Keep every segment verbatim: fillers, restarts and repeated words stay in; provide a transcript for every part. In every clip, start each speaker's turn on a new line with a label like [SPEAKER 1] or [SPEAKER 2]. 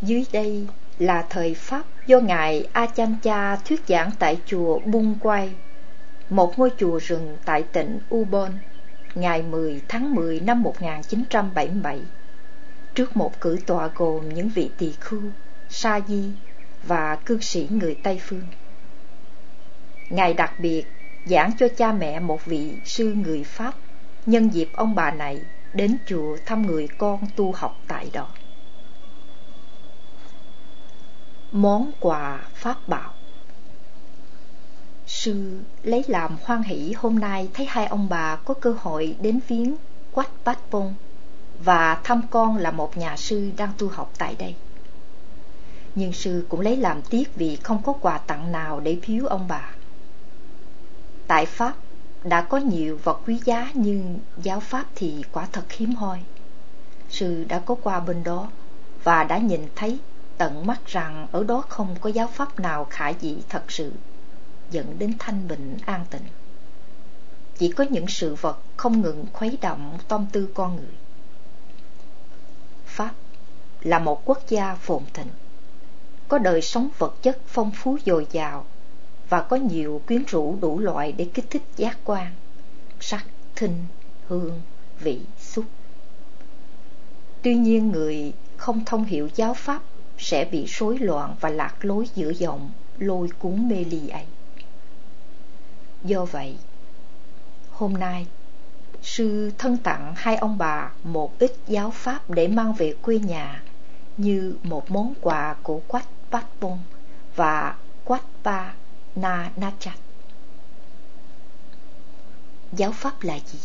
[SPEAKER 1] Dưới đây là thời Pháp do Ngài Ajahn Chah thuyết giảng tại chùa Bung Quay, một ngôi chùa rừng tại tỉnh Ubon, ngày mười tháng mười năm một nghìn chín trăm bảy mươi bảy, trước một cử tọa gồm những vị tỳ khưu, sa di và cư sĩ người Tây Phương. Ngài đặc biệt giảng cho cha mẹ một vị sư người Pháp nhân dịp ông bà này đến chùa thăm người con tu học tại đó. Món quà pháp bảo. Sư lấy làm hoan hỷ hôm nay thấy hai ông bà có cơ hội đến viếng Quách Bát Pông và thăm con là một nhà sư đang tu học tại đây. Nhưng sư cũng lấy làm tiếc vì không có quà tặng nào để biếu ông bà. Tại Pháp đã có nhiều vật quý giá, nhưng giáo Pháp thì quả thật hiếm hoi. Sư đã có qua bên đó và đã nhìn thấy tận mắt rằng ở đó không có giáo Pháp nào khả dĩ thật sự dẫn đến thanh bình an tịnh. Chỉ có những sự vật không ngừng khuấy động tâm tư con người. Pháp là một quốc gia phồn thịnh, có đời sống vật chất phong phú dồi dào và có nhiều quyến rũ đủ loại để kích thích giác quan, sắc, thính, hương, vị, xúc. Tuy nhiên, người không thông hiểu giáo Pháp sẽ bị rối loạn và lạc lối giữa dòng lôi cuốn mê ly ấy. Do vậy, hôm nay sư thân tặng hai ông bà một ít giáo Pháp để mang về quê nhà như một món quà của Quách Bát Pông và Quách Ba Na Nachat. Giáo Pháp là gì?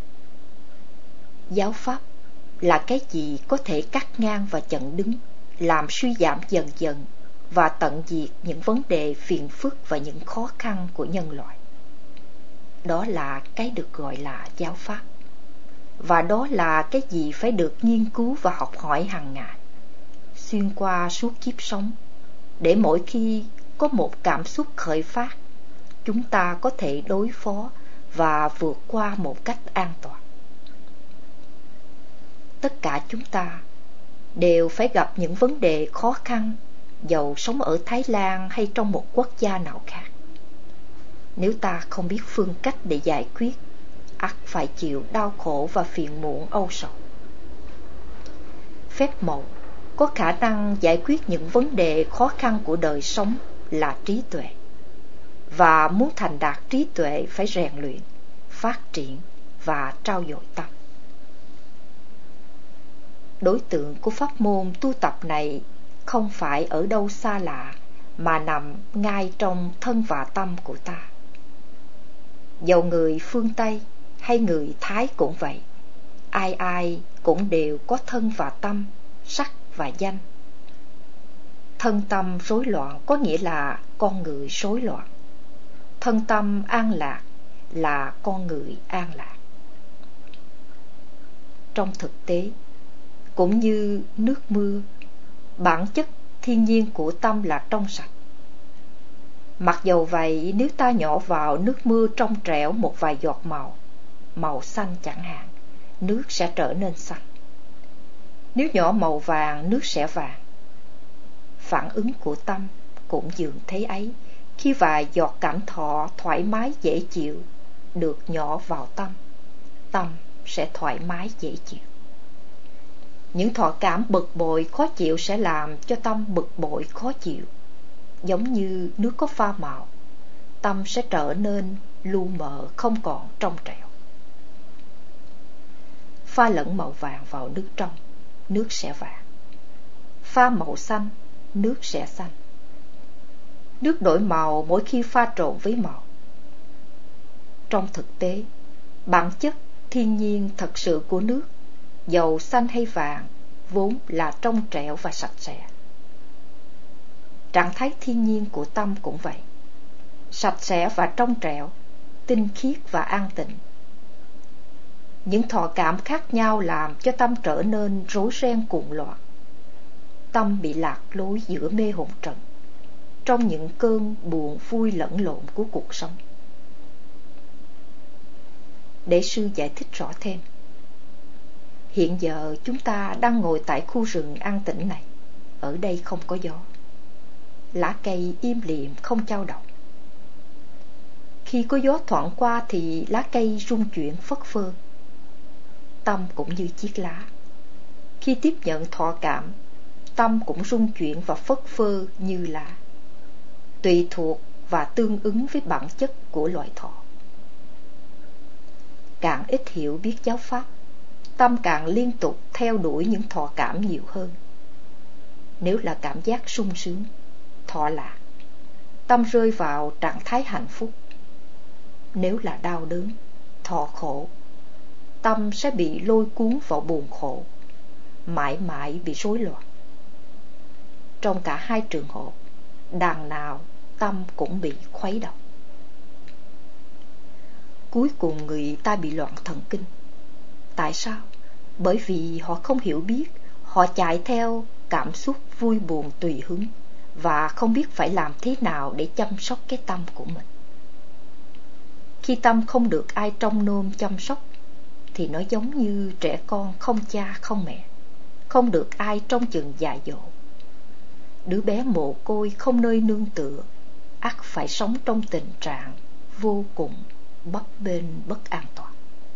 [SPEAKER 1] Giáo Pháp là cái gì có thể cắt ngang và chặn đứng, làm suy giảm dần dần và tận diệt những vấn đề phiền phức và những khó khăn của nhân loại. Đó là cái được gọi là giáo Pháp. Và đó là cái gì phải được nghiên cứu và học hỏi hàng ngày, xuyên qua suốt kiếp sống, để mỗi khi có một cảm xúc khởi phát, chúng ta có thể đối phó và vượt qua một cách an toàn. Tất cả chúng ta đều phải gặp những vấn đề khó khăn, dầu sống ở Thái Lan hay trong một quốc gia nào khác. Nếu ta không biết phương cách để giải quyết, ắt phải chịu đau khổ và phiền muộn âu sầu. Phép màu có khả năng giải quyết những vấn đề khó khăn của đời sống là trí tuệ. Và muốn thành đạt trí tuệ phải rèn luyện, phát triển và trau dồi tâm. Đối tượng của pháp môn tu tập này không phải ở đâu xa lạ, mà nằm ngay trong thân và tâm của ta. Dầu người phương Tây hay người Thái cũng vậy, ai ai cũng đều có thân và tâm, sắc và danh. Thân tâm rối loạn có nghĩa là con người rối loạn. Thân tâm an lạc là con người an lạc. Trong thực tế, cũng như nước mưa, bản chất thiên nhiên của tâm là trong sạch. Mặc dầu vậy, nếu ta nhỏ vào nước mưa trong trẻo một vài giọt màu, màu xanh chẳng hạn, nước sẽ trở nên xanh. Nếu nhỏ màu vàng, nước sẽ vàng. Phản ứng của tâm cũng dường thế ấy, khi vài giọt cảm thọ thoải mái dễ chịu được nhỏ vào tâm, tâm sẽ thoải mái dễ chịu. Những thọ cảm bực bội khó chịu sẽ làm cho tâm bực bội khó chịu. Giống như nước có pha màu, tâm sẽ trở nên lu mờ, không còn trong trẻo. Pha lẫn màu vàng vào nước trong, nước sẽ vàng. Pha màu xanh, nước sẽ xanh. Nước đổi màu mỗi khi pha trộn với màu. Trong thực tế, bản chất thiên nhiên thật sự của nước, dầu xanh hay vàng, vốn là trong trẻo và sạch sẽ. Trạng thái thiên nhiên của tâm cũng vậy, sạch sẽ và trong trẻo, tinh khiết và an tịnh. Những thọ cảm khác nhau làm cho tâm trở nên rối ren cuộn loạn. Tâm bị lạc lối giữa mê hồn trần, trong những cơn buồn vui lẫn lộn của cuộc sống. Để sư giải thích rõ thêm, hiện giờ chúng ta đang ngồi tại khu rừng an tĩnh này. ở đây không có gió. Lá cây im lìm không chao động. Khi có gió thoảng qua thì lá cây rung chuyển phất phơ. Tâm cũng như chiếc lá. Khi tiếp nhận thọ cảm, tâm cũng rung chuyển và phất phơ như lá, tùy thuộc và tương ứng với bản chất của loài thọ. Càng ít hiểu biết giáo pháp, tâm càng liên tục theo đuổi những thọ cảm nhiều hơn. Nếu là cảm giác sung sướng, thọ lạc, tâm rơi vào trạng thái hạnh phúc. Nếu là đau đớn, thọ khổ, tâm sẽ bị lôi cuốn vào buồn khổ, mãi mãi bị rối loạn. Trong cả hai trường hợp, đằng nào tâm cũng bị khuấy động. Cuối cùng người ta bị loạn thần kinh. Tại sao? Bởi vì họ không hiểu biết, họ chạy theo cảm xúc vui buồn tùy hứng và không biết phải làm thế nào để chăm sóc cái tâm của mình. Khi tâm không được ai trông nom chăm sóc thì nó giống như trẻ con không cha không mẹ, không được ai trông chừng dạy dỗ. Đứa bé mồ côi không nơi nương tựa, ắt phải sống trong tình trạng vô cùng bấp bênh bất an toàn.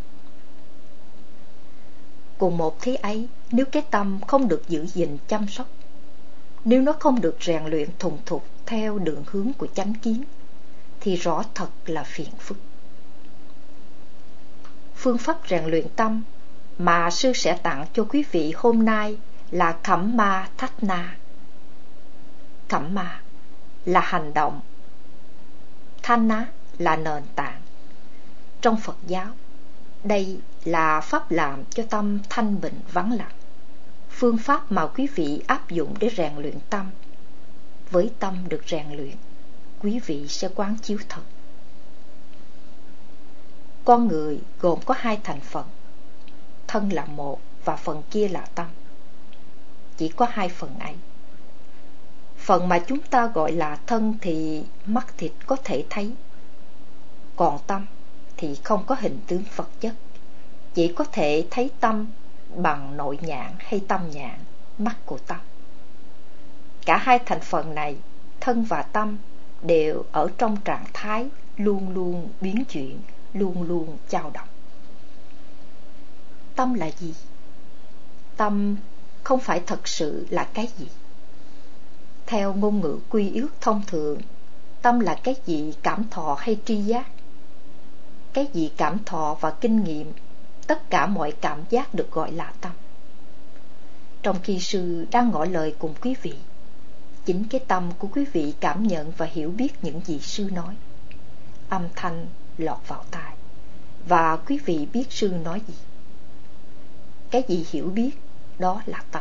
[SPEAKER 1] Cùng một thế ấy, nếu cái tâm không được giữ gìn chăm sóc, nếu nó không được rèn luyện thuần thục theo đường hướng của chánh kiến, thì rõ thật là phiền phức. Phương pháp rèn luyện tâm mà sư sẽ tặng cho quý vị hôm nay là Kamma Thana. Kamma là hành động, Thana là nền tảng. Trong Phật giáo, đây là pháp làm cho tâm thanh bình vắng lặng, phương pháp mà quý vị áp dụng để rèn luyện tâm. Với tâm được rèn luyện, quý vị sẽ quán chiếu thật. Con người gồm có hai thành phần, thân là một và phần kia là tâm. Chỉ có hai phần ấy. Phần mà chúng ta gọi là thân thì mắt thịt có thể thấy, còn tâm thì không có hình tướng vật chất, chỉ có thể thấy tâm bằng nội nhãn hay tâm nhãn, mắt của tâm. Cả hai thành phần này, thân và tâm, đều ở trong trạng thái luôn luôn biến chuyển, luôn luôn dao động. Tâm là gì? Tâm không phải thật sự là cái gì. Theo ngôn ngữ quy ước thông thường, tâm là cái gì cảm thọ hay tri giác. Cái gì cảm thọ và kinh nghiệm, tất cả mọi cảm giác được gọi là tâm. Trong khi sư đang ngỏ lời cùng quý vị, chính cái tâm của quý vị cảm nhận và hiểu biết những gì sư nói. Âm thanh lọt vào tai, và quý vị biết sư nói gì. Cái gì hiểu biết, đó là tâm.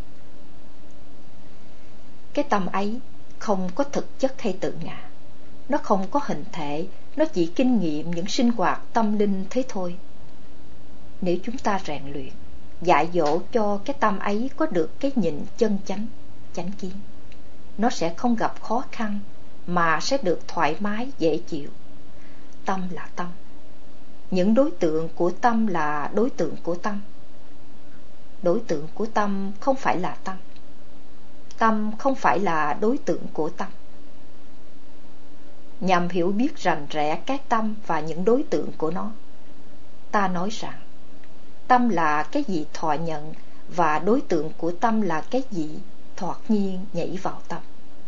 [SPEAKER 1] Cái tâm ấy không có thực chất hay tự ngã, nó không có hình thể, nó chỉ kinh nghiệm những sinh hoạt tâm linh thế thôi. Nếu chúng ta rèn luyện, dạy dỗ cho cái tâm ấy có được cái nhìn chân chánh, chánh kiến, nó sẽ không gặp khó khăn mà sẽ được thoải mái, dễ chịu. Tâm là tâm. Những đối tượng của tâm là đối tượng của tâm. Đối tượng của tâm không phải là tâm. Tâm không phải là đối tượng của tâm. Nhằm hiểu biết rành rẽ cái tâm và những đối tượng của nó, ta nói rằng tâm là cái gì thọ nhận và đối tượng của tâm là cái gì thoạt nhiên nhảy vào tâm.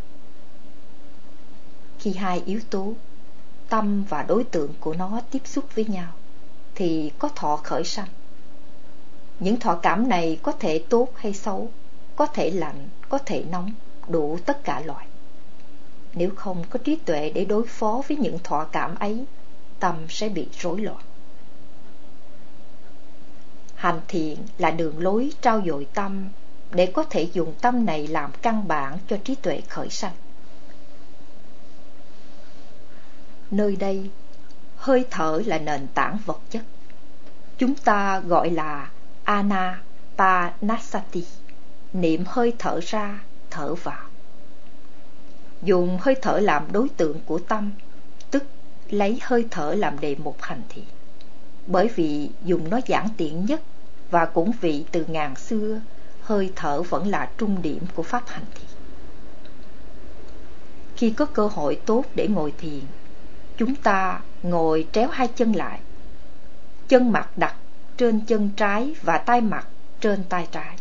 [SPEAKER 1] Khi hai yếu tố, tâm và đối tượng của nó tiếp xúc với nhau, thì có thọ khởi sanh. Những thọ cảm này có thể tốt hay xấu, có thể lạnh, có thể nóng, đủ tất cả loại. Nếu không có trí tuệ để đối phó với những thọ cảm ấy, tâm sẽ bị rối loạn. Hành thiện là đường lối trau dồi tâm để có thể dùng tâm này làm căn bản cho trí tuệ khởi sanh. Nơi đây, hơi thở là nền tảng vật chất. Chúng ta gọi là Anapanasati, niệm hơi thở ra, thở vào. Dùng hơi thở làm đối tượng của tâm, tức lấy hơi thở làm đề mục hành thiện. Bởi vì dùng nó giản tiện nhất, và cũng vì từ ngàn xưa hơi thở vẫn là trung điểm của pháp hành thiền. Khi có cơ hội tốt để ngồi thiền, chúng ta ngồi tréo hai chân lại, chân mặt đặt trên chân trái và tay mặt trên tay trái.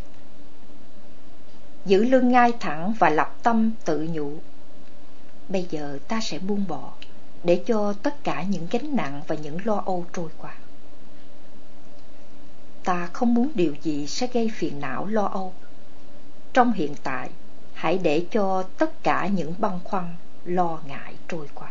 [SPEAKER 1] Giữ lưng ngay thẳng và lập tâm tự nhủ: bây giờ ta sẽ buông bỏ, để cho tất cả những gánh nặng và những lo âu trôi qua. Ta không muốn điều gì sẽ gây phiền não lo âu. Trong hiện tại, hãy để cho tất cả những băn khoăn, lo ngại trôi qua.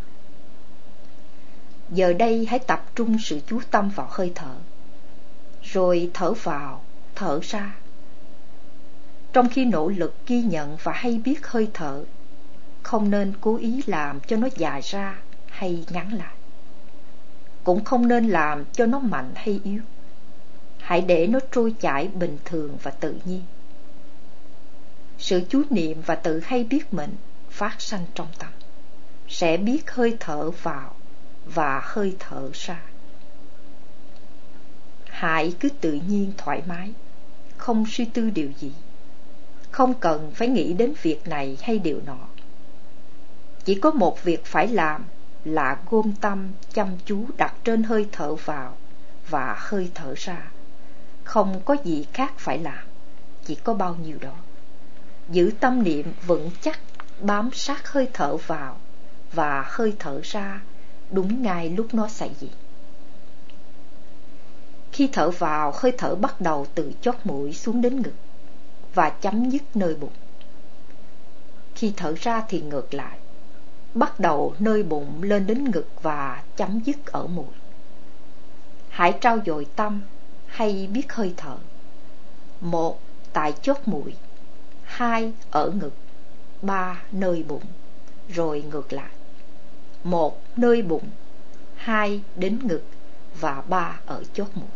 [SPEAKER 1] Giờ đây hãy tập trung sự chú tâm vào hơi thở, rồi thở vào, thở ra. Trong khi nỗ lực ghi nhận và hay biết hơi thở, không nên cố ý làm cho nó dài ra hay ngắn lại. Cũng không nên làm cho nó mạnh hay yếu. Hãy để nó trôi chảy bình thường và tự nhiên. Sự chú niệm và tự hay biết mình phát sanh trong tâm, sẽ biết hơi thở vào và hơi thở ra. Hãy cứ tự nhiên thoải mái, không suy tư điều gì, không cần phải nghĩ đến việc này hay điều nọ. Chỉ có một việc phải làm là gom tâm chăm chú đặt trên hơi thở vào và hơi thở ra. Không có gì khác phải làm, chỉ có bao nhiêu đó. Giữ tâm niệm vững chắc bám sát hơi thở vào và hơi thở ra đúng ngay lúc nó xảy gì. Khi thở vào, hơi thở bắt đầu từ chót mũi xuống đến ngực và chấm dứt nơi bụng. Khi thở ra thì ngược lại, bắt đầu nơi bụng lên đến ngực và chấm dứt ở mũi. Hãy trau dồi tâm hay biết hơi thở. Một, tại chót mũi. Hai, ở ngực. Ba, nơi bụng. Rồi ngược lại. Một, nơi bụng. Hai, đến ngực. Và ba, ở chót mũi.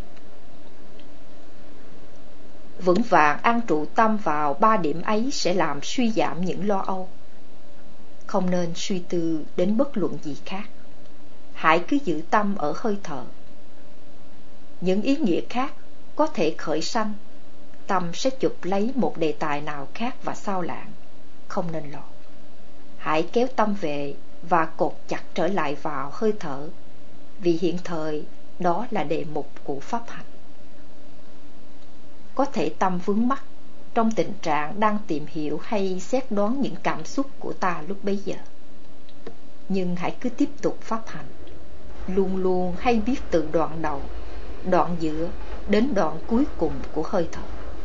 [SPEAKER 1] Vững vàng an trụ tâm vào ba điểm ấy sẽ làm suy giảm những lo âu. Không nên suy tư đến bất luận gì khác. Hãy cứ giữ tâm ở hơi thở. Những ý nghĩa khác có thể khởi sanh, tâm sẽ chụp lấy một đề tài nào khác và sao lãng. Không nên lo. Hãy kéo tâm về và cột chặt trở lại vào hơi thở, vì hiện thời đó là đề mục của pháp hành. Có thể tâm vướng mắc trong tình trạng đang tìm hiểu hay xét đoán những cảm xúc của ta lúc bấy giờ. Nhưng hãy cứ tiếp tục pháp hành, luôn luôn hay biết từ đoạn đầu, đoạn giữa đến đoạn cuối cùng của hơi thở.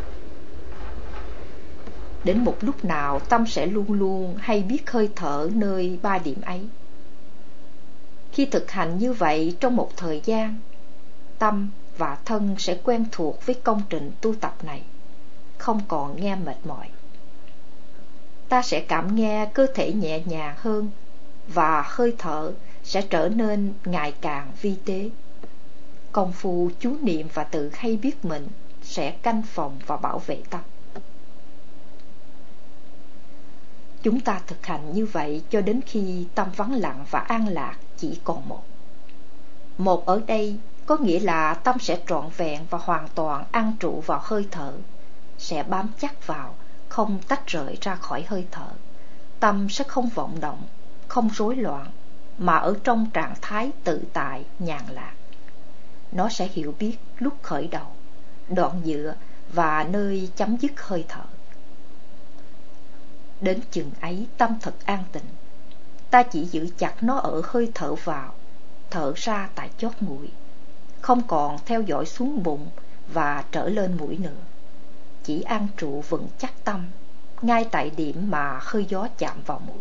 [SPEAKER 1] Đến một lúc nào tâm sẽ luôn luôn hay biết hơi thở nơi ba điểm ấy. Khi thực hành như vậy trong một thời gian, tâm và thân sẽ quen thuộc với công trình tu tập này, không còn nghe mệt mỏi. Ta sẽ cảm nghe cơ thể nhẹ nhàng hơn và hơi thở sẽ trở nên ngày càng vi tế. Công phu chú niệm và tự hay biết mình sẽ canh phòng và bảo vệ tâm. Chúng ta thực hành như vậy cho đến khi tâm vắng lặng và an lạc chỉ còn một. Một ở đây có nghĩa là tâm sẽ trọn vẹn và hoàn toàn an trụ vào hơi thở, sẽ bám chắc vào, không tách rời ra khỏi hơi thở. Tâm sẽ không vọng động, không rối loạn, mà ở trong trạng thái tự tại, nhàn lạc. Nó sẽ hiểu biết lúc khởi đầu, đoạn giữa và nơi chấm dứt hơi thở. Đến chừng ấy tâm thật an tịnh. Ta chỉ giữ chặt nó ở hơi thở vào, thở ra tại chót mũi, không còn theo dõi xuống bụng và trở lên mũi nữa. Chỉ an trụ vững chắc tâm ngay tại điểm mà hơi gió chạm vào mũi.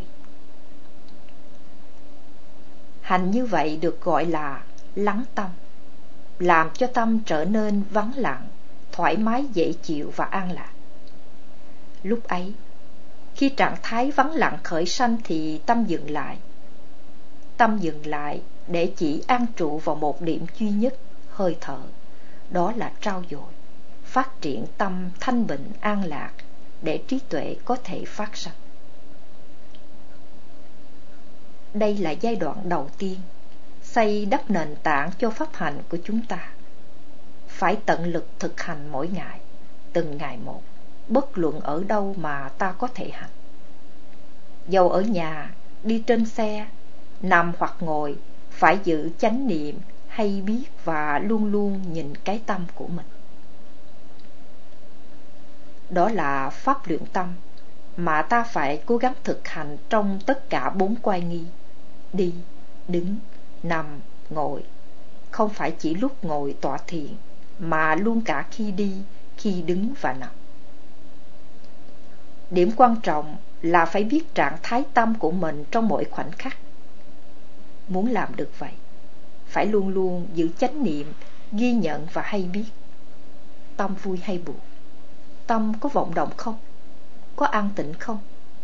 [SPEAKER 1] Hành như vậy được gọi là lắng tâm, làm cho tâm trở nên vắng lặng, thoải mái dễ chịu và an lạc. Lúc ấy, khi trạng thái vắng lặng khởi sanh thì tâm dừng lại. Tâm dừng lại để chỉ an trụ vào một điểm duy nhất, hơi thở. Đó là trau dồi, phát triển tâm thanh bình an lạc để trí tuệ có thể phát sanh. Đây là giai đoạn đầu tiên, xây đắp nền tảng cho pháp hành của chúng ta. Phải tận lực thực hành mỗi ngày, từng ngày một, bất luận ở đâu mà ta có thể hành. Dầu ở nhà, đi trên xe, nằm hoặc ngồi, phải giữ chánh niệm hay biết và luôn luôn nhìn cái tâm của mình. Đó là pháp luyện tâm mà ta phải cố gắng thực hành trong tất cả bốn quay nghi: đi, đứng, nằm, ngồi. Không phải chỉ lúc ngồi tọa thiền, mà luôn cả khi đi, khi đứng và nằm. Điểm quan trọng là phải biết trạng thái tâm của mình trong mỗi khoảnh khắc. Muốn làm được vậy, phải luôn luôn giữ chánh niệm, ghi nhận và hay biết. Tâm vui hay buồn? Tâm có vọng động không? Có an tịnh không?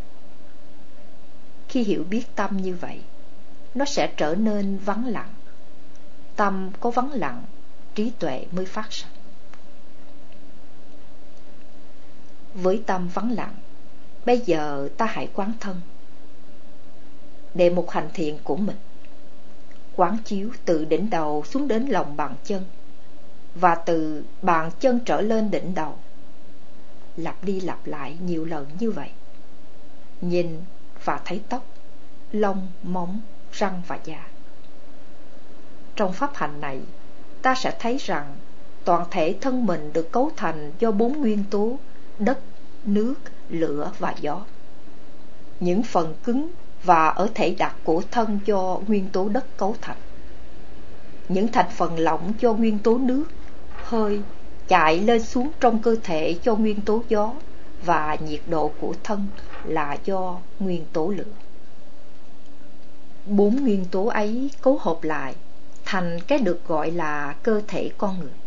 [SPEAKER 1] Khi hiểu biết tâm như vậy, nó sẽ trở nên vắng lặng. Tâm có vắng lặng, trí tuệ mới phát sinh. Với tâm vắng lặng, bây giờ ta hãy quán thân. Đề mục hành thiện của mình: quán chiếu từ đỉnh đầu xuống đến lòng bàn chân, và từ bàn chân trở lên đỉnh đầu. Lặp đi lặp lại nhiều lần như vậy. Nhìn và thấy tóc, lông, móng, răng và da. Trong pháp hành này, ta sẽ thấy rằng toàn thể thân mình được cấu thành do bốn nguyên tố: đất, nước, lửa và gió. Những phần cứng và ở thể đặc của thân do nguyên tố đất cấu thành. Những thành phần lỏng do nguyên tố nước, hơi chạy lên xuống trong cơ thể do nguyên tố gió, và nhiệt độ của thân là do nguyên tố lửa. Bốn nguyên tố ấy cấu hợp lại thành cái được gọi là cơ thể con người.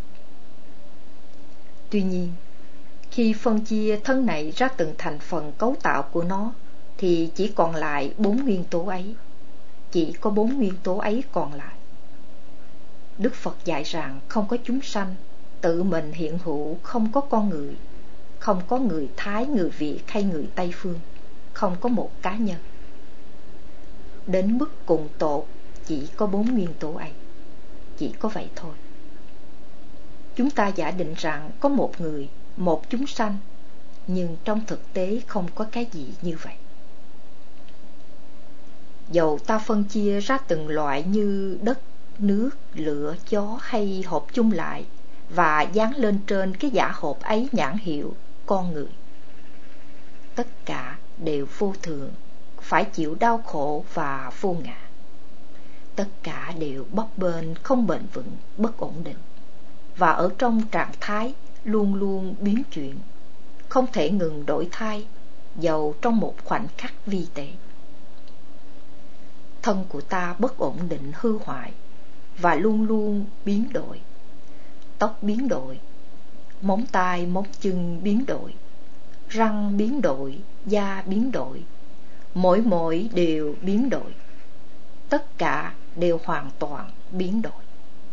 [SPEAKER 1] Tuy nhiên, khi phân chia thân này ra từng thành phần cấu tạo của nó, thì chỉ còn lại bốn nguyên tố ấy. Chỉ có bốn nguyên tố ấy còn lại. Đức Phật dạy rằng không có chúng sanh, tự mình hiện hữu, không có con người, không có người Thái, người Việt hay người Tây phương, không có một cá nhân. Đến mức cùng tột, chỉ có bốn nguyên tố ấy. Chỉ có vậy thôi. Chúng ta giả định rằng có một người, một chúng sanh, nhưng trong thực tế không có cái gì như vậy. Dầu ta phân chia ra từng loại như đất, nước, lửa, gió hay hộp chung lại và dán lên trên cái giả hộp ấy nhãn hiệu con người, tất cả đều vô thường, phải chịu đau khổ và vô ngã. Tất cả đều bấp bênh, không bền vững, bất ổn định, và ở trong trạng thái luôn luôn biến chuyển, không thể ngừng đổi thay, dầu trong một khoảnh khắc vi tế. Thân của ta bất ổn định, hư hoại và luôn luôn biến đổi. Tóc biến đổi, móng tay, móng chân biến đổi, răng biến đổi, da biến đổi, mỗi mỗi đều biến đổi. Tất cả đều hoàn toàn biến đổi.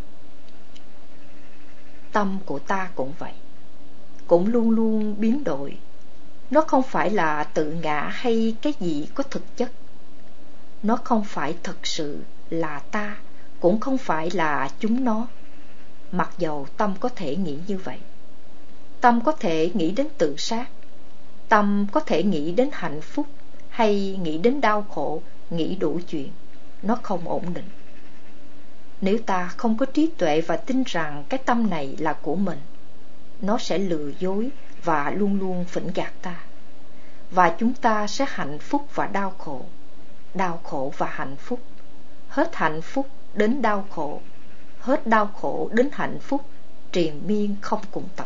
[SPEAKER 1] Tâm của ta cũng vậy, cũng luôn luôn biến đổi. Nó không phải là tự ngã hay cái gì có thực chất. Nó không phải thật sự là ta, cũng không phải là chúng nó. Mặc dầu tâm có thể nghĩ như vậy. Tâm có thể nghĩ đến tự sát, tâm có thể nghĩ đến hạnh phúc, hay nghĩ đến đau khổ, nghĩ đủ chuyện. Nó không ổn định. Nếu ta không có trí tuệ và tin rằng cái tâm này là của mình, nó sẽ lừa dối và luôn luôn phỉnh gạt ta. Và chúng ta sẽ hạnh phúc và đau khổ, đau khổ và hạnh phúc, hết hạnh phúc đến đau khổ, hết đau khổ đến hạnh phúc, triền miên không cùng tận.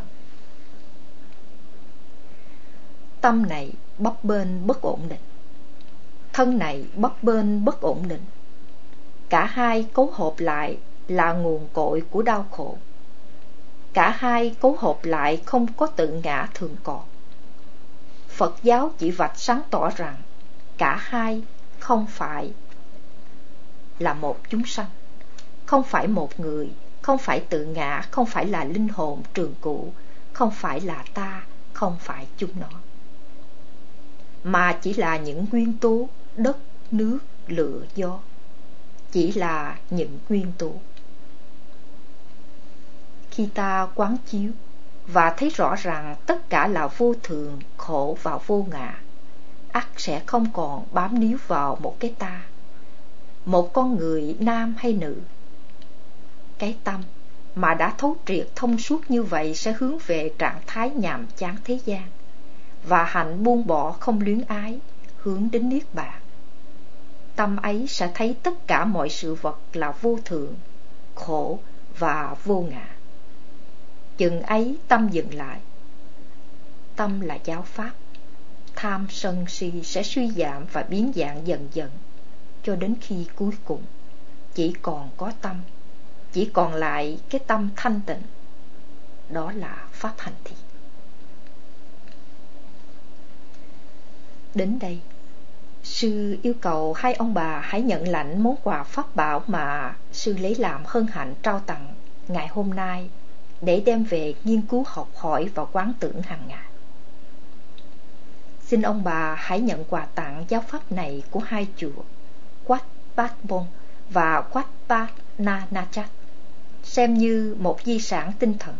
[SPEAKER 1] Tâm này bấp bênh bất ổn định, thân này bấp bênh bất ổn định. Cả hai cấu hợp lại là nguồn cội của đau khổ. Cả hai cấu hợp lại không có tự ngã thường còn. Phật giáo chỉ vạch sáng tỏ rằng cả hai không phải là một chúng sanh, không phải một người, không phải tự ngã, không phải là linh hồn trường cửu, không phải là ta, không phải chúng nó, mà chỉ là những nguyên tố đất, nước, lửa, gió. Chỉ là những nguyên tố. Khi ta quán chiếu, và thấy rõ rằng tất cả là vô thường, khổ và vô ngã, ắt sẽ không còn bám níu vào một cái ta, một con người nam hay nữ. Cái tâm mà đã thấu triệt thông suốt như vậy sẽ hướng về trạng thái nhàm chán thế gian và hạnh buông bỏ không luyến ái, hướng đến niết bàn. Tâm ấy sẽ thấy tất cả mọi sự vật là vô thường, khổ và vô ngã. Chừng ấy tâm dừng lại. Tâm là giáo pháp. Tham sân si sẽ suy giảm và biến dạng dần dần, cho đến khi cuối cùng chỉ còn có tâm, chỉ còn lại cái tâm thanh tịnh. Đó là pháp hành thiền. Đến đây, sư yêu cầu hai ông bà hãy nhận lãnh món quà pháp bảo mà sư lấy làm hân hạnh trao tặng ngày hôm nay, để đem về nghiên cứu học hỏi và quán tưởng hàng ngày. Xin ông bà hãy nhận quà tặng giáo pháp này của hai chùa Wat Pat Bon và Wat Pat Na Nachat, xem như một di sản tinh thần.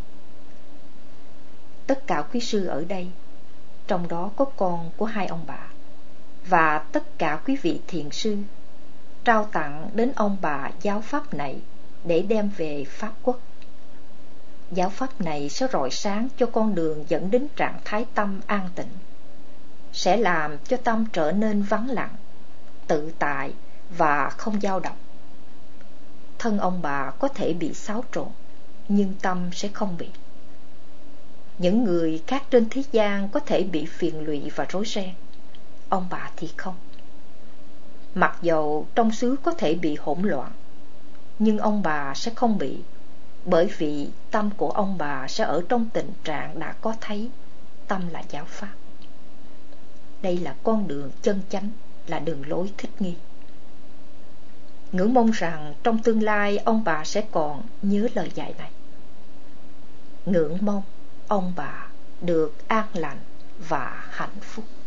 [SPEAKER 1] Tất cả quý sư ở đây, trong đó có con của hai ông bà, và tất cả quý vị thiền sư, trao tặng đến ông bà giáo pháp này để đem về Pháp Quốc. Giáo pháp này sẽ rọi sáng cho con đường dẫn đến trạng thái tâm an tịnh, sẽ làm cho tâm trở nên vắng lặng, tự tại và không dao động. Thân ông bà có thể bị xáo trộn, nhưng tâm sẽ không bị. Những người khác trên thế gian có thể bị phiền lụy và rối ren, ông bà thì không. Mặc dầu trong xứ có thể bị hỗn loạn, nhưng ông bà sẽ không bị, bởi vì tâm của ông bà sẽ ở trong tình trạng đã có thấy tâm là giáo pháp. Đây là con đường chân chánh, là đường lối thích nghi. Ngưỡng mong rằng trong tương lai ông bà sẽ còn nhớ lời dạy này. Ngưỡng mong ông bà được an lành và hạnh phúc.